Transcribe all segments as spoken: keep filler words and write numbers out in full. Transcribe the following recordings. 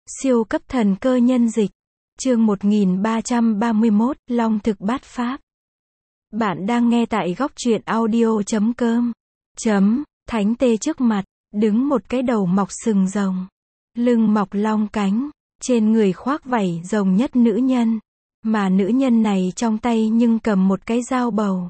Siêu cấp thần cơ nhân dịch. Chương một nghìn ba trăm ba mươi mốt, Long thực bát pháp. Bạn đang nghe tại góc truyện audio chấm com. Chấm, thánh tê trước mặt, đứng một cái đầu mọc sừng rồng. Lưng mọc long cánh, trên người khoác vảy rồng nhất nữ nhân. Mà nữ nhân này trong tay nhưng cầm một cái dao bầu.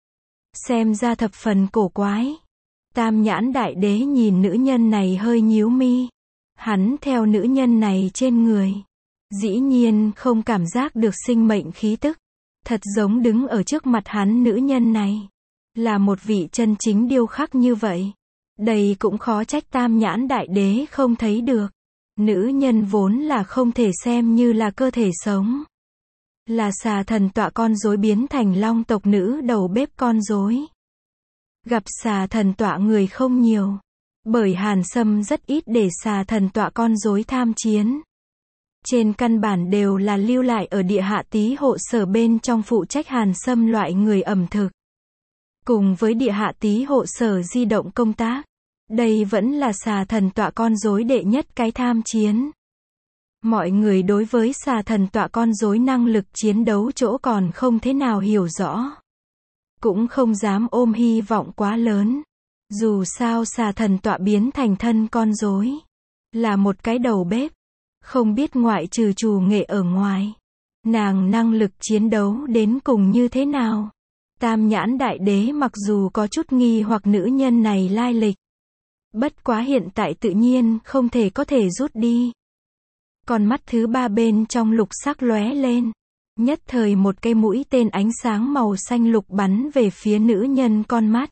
Xem ra thập phần cổ quái. Tam nhãn đại đế nhìn nữ nhân này hơi nhíu mi. Hắn theo nữ nhân này trên người. Dĩ nhiên không cảm giác được sinh mệnh khí tức. Thật giống đứng ở trước mặt hắn nữ nhân này. Là một vị chân chính điêu khắc như vậy. Đây cũng khó trách tam nhãn đại đế không thấy được. Nữ nhân vốn là không thể xem như là cơ thể sống. Là xà thần tọa con rối biến thành long tộc nữ đầu bếp con rối. Gặp xà thần tọa người không nhiều. Bởi Hàn Sâm rất ít để xà thần tọa con rối tham chiến. Trên căn bản đều là lưu lại ở địa hạ tý hộ sở bên trong phụ trách Hàn Sâm loại người ẩm thực. Cùng với địa hạ tý hộ sở di động công tác. Đây vẫn là xà thần tọa con rối đệ nhất cái tham chiến. Mọi người đối với xà thần tọa con rối năng lực chiến đấu chỗ còn không thế nào hiểu rõ. Cũng không dám ôm hy vọng quá lớn. Dù sao xà thần tọa biến thành thân con rối. Là một cái đầu bếp. Không biết ngoại trừ trù nghệ ở ngoài. Nàng năng lực chiến đấu đến cùng như thế nào. Tam nhãn đại đế mặc dù có chút nghi hoặc nữ nhân này lai lịch. Bất quá hiện tại tự nhiên không thể có thể rút đi. Con mắt thứ ba bên trong lục sắc lóe lên. Nhất thời một cây mũi tên ánh sáng màu xanh lục bắn về phía nữ nhân con mắt.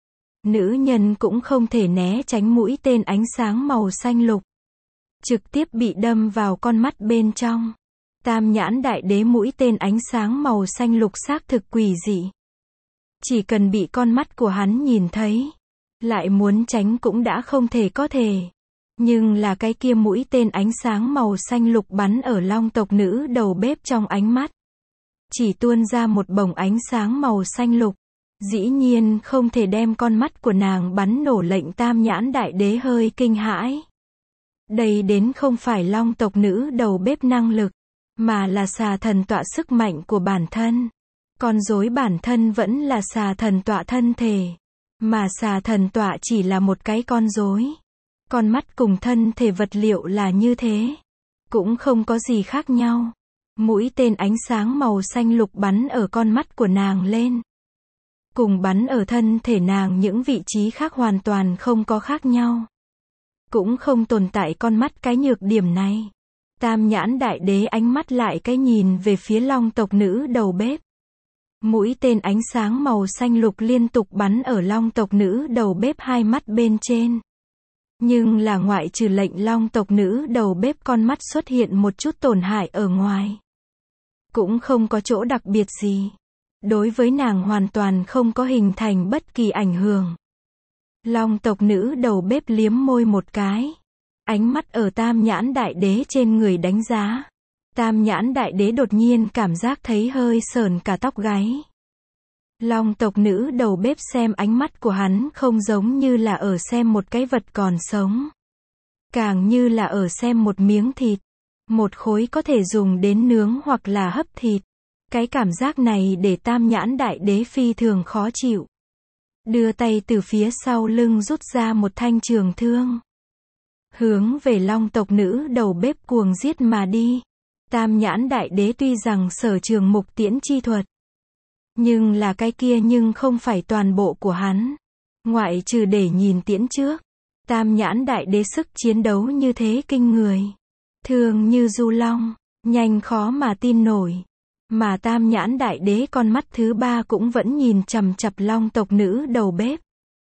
Nữ nhân cũng không thể né tránh mũi tên ánh sáng màu xanh lục. Trực tiếp bị đâm vào con mắt bên trong. Tam nhãn đại đế mũi tên ánh sáng màu xanh lục xác thực quỷ dị. Chỉ cần bị con mắt của hắn nhìn thấy. Lại muốn tránh cũng đã không thể có thể. Nhưng là cái kia mũi tên ánh sáng màu xanh lục bắn ở long tộc nữ đầu bếp trong ánh mắt. Chỉ tuôn ra một bồng ánh sáng màu xanh lục. Dĩ nhiên không thể đem con mắt của nàng bắn nổ, lệnh tam nhãn đại đế hơi kinh hãi. Đây đến không phải long tộc nữ đầu bếp năng lực, mà là xà thần tọa sức mạnh của bản thân. Con rối bản thân vẫn là xà thần tọa thân thể. Mà xà thần tọa chỉ là một cái con rối. Con mắt cùng thân thể vật liệu là như thế. Cũng không có gì khác nhau. Mũi tên ánh sáng màu xanh lục bắn ở con mắt của nàng lên. Cùng bắn ở thân thể nàng những vị trí khác hoàn toàn không có khác nhau. Cũng không tồn tại con mắt cái nhược điểm này. Tam nhãn đại đế ánh mắt lại cái nhìn về phía long tộc nữ đầu bếp. Mũi tên ánh sáng màu xanh lục liên tục bắn ở long tộc nữ đầu bếp hai mắt bên trên. Nhưng là ngoại trừ lệnh long tộc nữ đầu bếp con mắt xuất hiện một chút tổn hại ở ngoài. Cũng không có chỗ đặc biệt gì. Đối với nàng hoàn toàn không có hình thành bất kỳ ảnh hưởng. Long tộc nữ đầu bếp liếm môi một cái. Ánh mắt ở tam nhãn đại đế trên người đánh giá. Tam nhãn đại đế đột nhiên cảm giác thấy hơi sởn cả tóc gáy. Long tộc nữ đầu bếp xem ánh mắt của hắn không giống như là ở xem một cái vật còn sống. Càng như là ở xem một miếng thịt. Một khối có thể dùng đến nướng hoặc là hấp thịt. Cái cảm giác này để tam nhãn đại đế phi thường khó chịu. Đưa tay từ phía sau lưng rút ra một thanh trường thương. Hướng về long tộc nữ đầu bếp cuồng giết mà đi. Tam nhãn đại đế tuy rằng sở trường mục tiễn chi thuật. Nhưng là cái kia nhưng không phải toàn bộ của hắn. Ngoại trừ để nhìn tiễn trước. Tam nhãn đại đế sức chiến đấu như thế kinh người. Thường như du long, nhanh khó mà tin nổi. Mà tam nhãn đại đế con mắt thứ ba cũng vẫn nhìn chằm chằm long tộc nữ đầu bếp.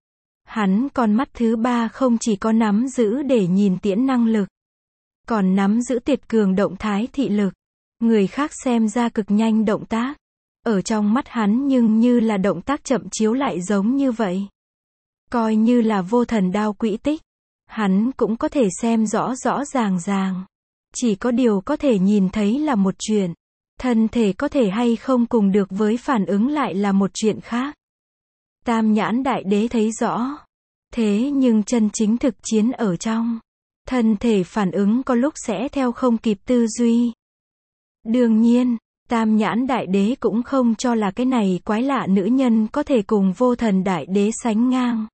Hắn con mắt thứ ba không chỉ có nắm giữ để nhìn tiễn năng lực. Còn nắm giữ tuyệt cường động thái thị lực. Người khác xem ra cực nhanh động tác. Ở trong mắt hắn nhưng như là động tác chậm chiếu lại giống như vậy. Coi như là vô thần đao quỹ tích. Hắn cũng có thể xem rõ rõ ràng ràng. Chỉ có điều có thể nhìn thấy là một chuyện. Thân thể có thể hay không cùng được với phản ứng lại là một chuyện khác. Tam nhãn đại đế thấy rõ. Thế nhưng chân chính thực chiến ở trong. Thân thể phản ứng có lúc sẽ theo không kịp tư duy. Đương nhiên, Tam Nhãn Đại Đế cũng không cho là cái này quái lạ nữ nhân có thể cùng Vô Thần Đại Đế sánh ngang.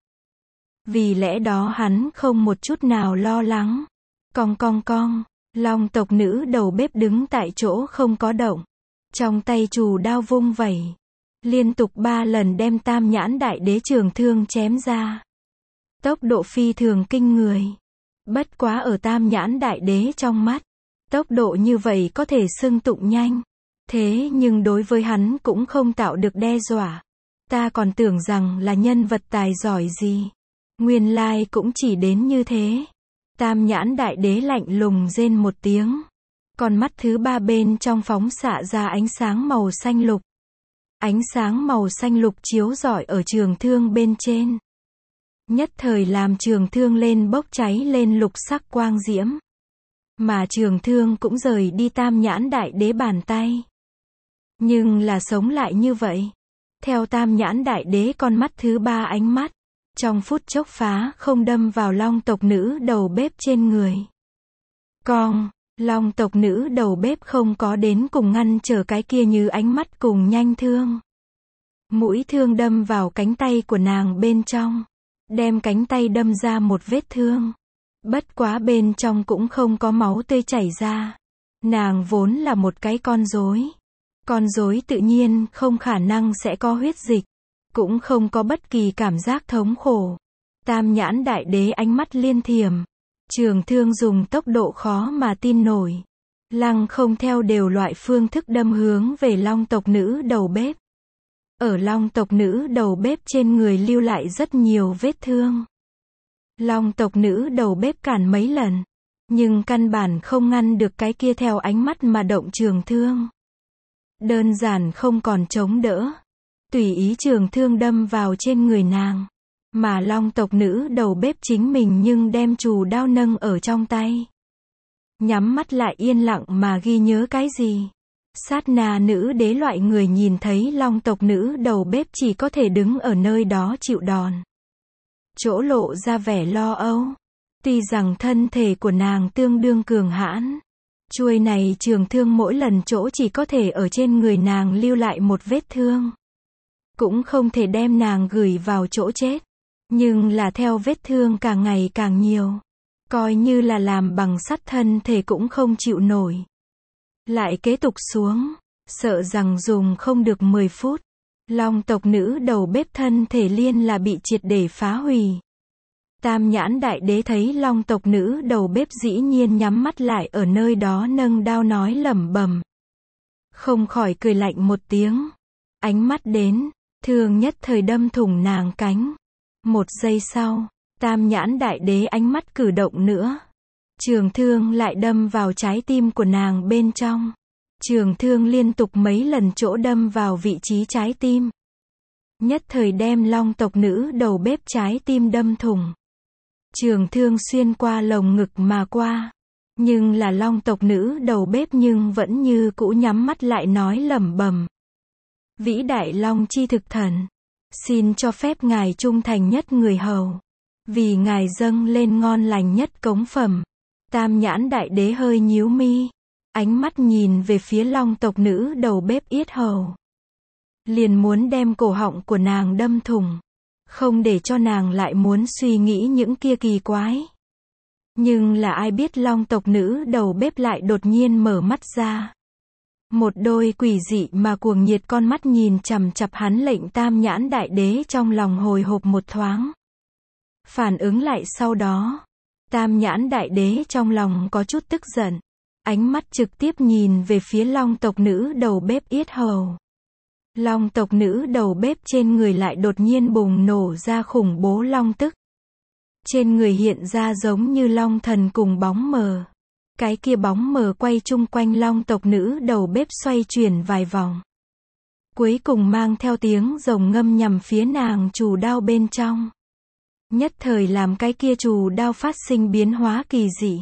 Vì lẽ đó hắn không một chút nào lo lắng. Cong cong cong, Long tộc nữ đầu bếp đứng tại chỗ không có động. Trong tay chù đao vung vẩy. Liên tục ba lần đem Tam Nhãn Đại Đế trường thương chém ra. Tốc độ phi thường kinh người. Bất quá ở Tam Nhãn Đại Đế trong mắt, tốc độ như vậy có thể xưng tụng nhanh. Thế nhưng đối với hắn cũng không tạo được đe dọa. Ta còn tưởng rằng là nhân vật tài giỏi gì. Nguyên lai cũng chỉ đến như thế. Tam Nhãn Đại Đế lạnh lùng rên một tiếng. Con mắt thứ ba bên trong phóng xạ ra ánh sáng màu xanh lục. Ánh sáng màu xanh lục chiếu rọi ở trường thương bên trên. Nhất thời làm trường thương lên bốc cháy lên lục sắc quang diễm. Mà trường thương cũng rời đi Tam Nhãn Đại Đế bàn tay. Nhưng là sống lại như vậy. Theo Tam Nhãn Đại Đế con mắt thứ ba ánh mắt. Trong phút chốc phá không đâm vào Long tộc nữ đầu bếp trên người. Cong, Long tộc nữ đầu bếp không có đến cùng ngăn trở cái kia như ánh mắt cùng nhanh thương. Mũi thương đâm vào cánh tay của nàng bên trong. Đem cánh tay đâm ra một vết thương. Bất quá bên trong cũng không có máu tươi chảy ra. Nàng vốn là một cái con rối. Con rối tự nhiên không khả năng sẽ có huyết dịch. Cũng không có bất kỳ cảm giác thống khổ. Tam Nhãn Đại Đế ánh mắt liên thiểm. Trường thương dùng tốc độ khó mà tin nổi. Lăng không theo đều loại phương thức đâm hướng về Long tộc nữ đầu bếp. Ở Long tộc nữ đầu bếp trên người lưu lại rất nhiều vết thương. Long tộc nữ đầu bếp cản mấy lần. Nhưng căn bản không ngăn được cái kia theo ánh mắt mà động trường thương. Đơn giản không còn chống đỡ. Tùy ý trường thương đâm vào trên người nàng. Mà Long tộc nữ đầu bếp chính mình nhưng đem chù đao nâng ở trong tay. Nhắm mắt lại yên lặng mà ghi nhớ cái gì. Sát na nữ đế loại người nhìn thấy Long tộc nữ đầu bếp chỉ có thể đứng ở nơi đó chịu đòn. Chỗ lộ ra vẻ lo âu. Tuy rằng thân thể của nàng tương đương cường hãn. Chuôi này trường thương mỗi lần chỗ chỉ có thể ở trên người nàng lưu lại một vết thương. Cũng không thể đem nàng gửi vào chỗ chết. Nhưng là theo vết thương càng ngày càng nhiều. Coi như là làm bằng sắt thân thể cũng không chịu nổi. Lại kế tục xuống. Sợ rằng dùng không được mười phút. Long tộc nữ đầu bếp thân thể liên là bị triệt để phá hủy. Tam Nhãn Đại Đế thấy Long tộc nữ đầu bếp dĩ nhiên nhắm mắt lại ở nơi đó nâng đao nói lẩm bẩm. Không khỏi cười lạnh một tiếng. Ánh mắt đến. Thương nhất thời đâm thủng nàng cánh. Một giây sau, Tam Nhãn Đại Đế ánh mắt cử động nữa. Trường thương lại đâm vào trái tim của nàng bên trong. Trường thương liên tục mấy lần chỗ đâm vào vị trí trái tim. Nhất thời đem Long tộc nữ đầu bếp trái tim đâm thủng. Trường thương xuyên qua lồng ngực mà qua. Nhưng là Long tộc nữ đầu bếp nhưng vẫn như cũ nhắm mắt lại nói lẩm bẩm. Vĩ đại Long chi thực thần. Xin cho phép ngài trung thành nhất người hầu. Vì ngài dâng lên ngon lành nhất cống phẩm. Tam Nhãn Đại Đế hơi nhíu mi. Ánh mắt nhìn về phía Long tộc nữ đầu bếp yết hầu. Liền muốn đem cổ họng của nàng đâm thủng. Không để cho nàng lại muốn suy nghĩ những kia kỳ quái. Nhưng là ai biết Long tộc nữ đầu bếp lại đột nhiên mở mắt ra. Một đôi quỷ dị mà cuồng nhiệt con mắt nhìn chằm chằm hắn lệnh Tam Nhãn Đại Đế trong lòng hồi hộp một thoáng. Phản ứng lại sau đó. Tam Nhãn Đại Đế trong lòng có chút tức giận. Ánh mắt trực tiếp nhìn về phía Long tộc nữ đầu bếp yết hầu. Long tộc nữ đầu bếp trên người lại đột nhiên bùng nổ ra khủng bố long tức. Trên người hiện ra giống như long thần cùng bóng mờ. Cái kia bóng mờ quay chung quanh Long tộc nữ đầu bếp xoay chuyển vài vòng. Cuối cùng mang theo tiếng rồng ngâm nhằm phía nàng chù đao bên trong. Nhất thời làm cái kia chù đao phát sinh biến hóa kỳ dị.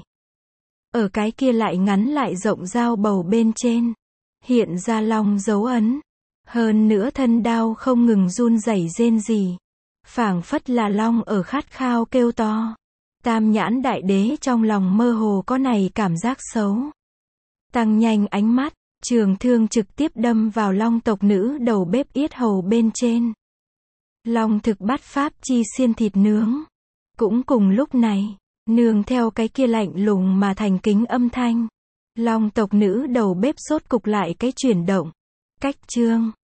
Ở cái kia lại ngắn lại rộng dao bầu bên trên. Hiện ra long dấu ấn. Hơn nữa thân đao không ngừng run rẩy rên rỉ. Phảng phất là long ở khát khao kêu to. Tam nhãn đại đế trong lòng mơ hồ có này cảm giác xấu. Tăng nhanh ánh mắt, trường thương trực tiếp đâm vào long tộc nữ đầu bếp yết hầu bên trên. Long thực bát pháp chi xiên thịt nướng. Cũng cùng lúc này, nương theo cái kia lạnh lùng mà thành kính âm thanh. Long tộc nữ đầu bếp sốt cục lại cái chuyển động. Cách chương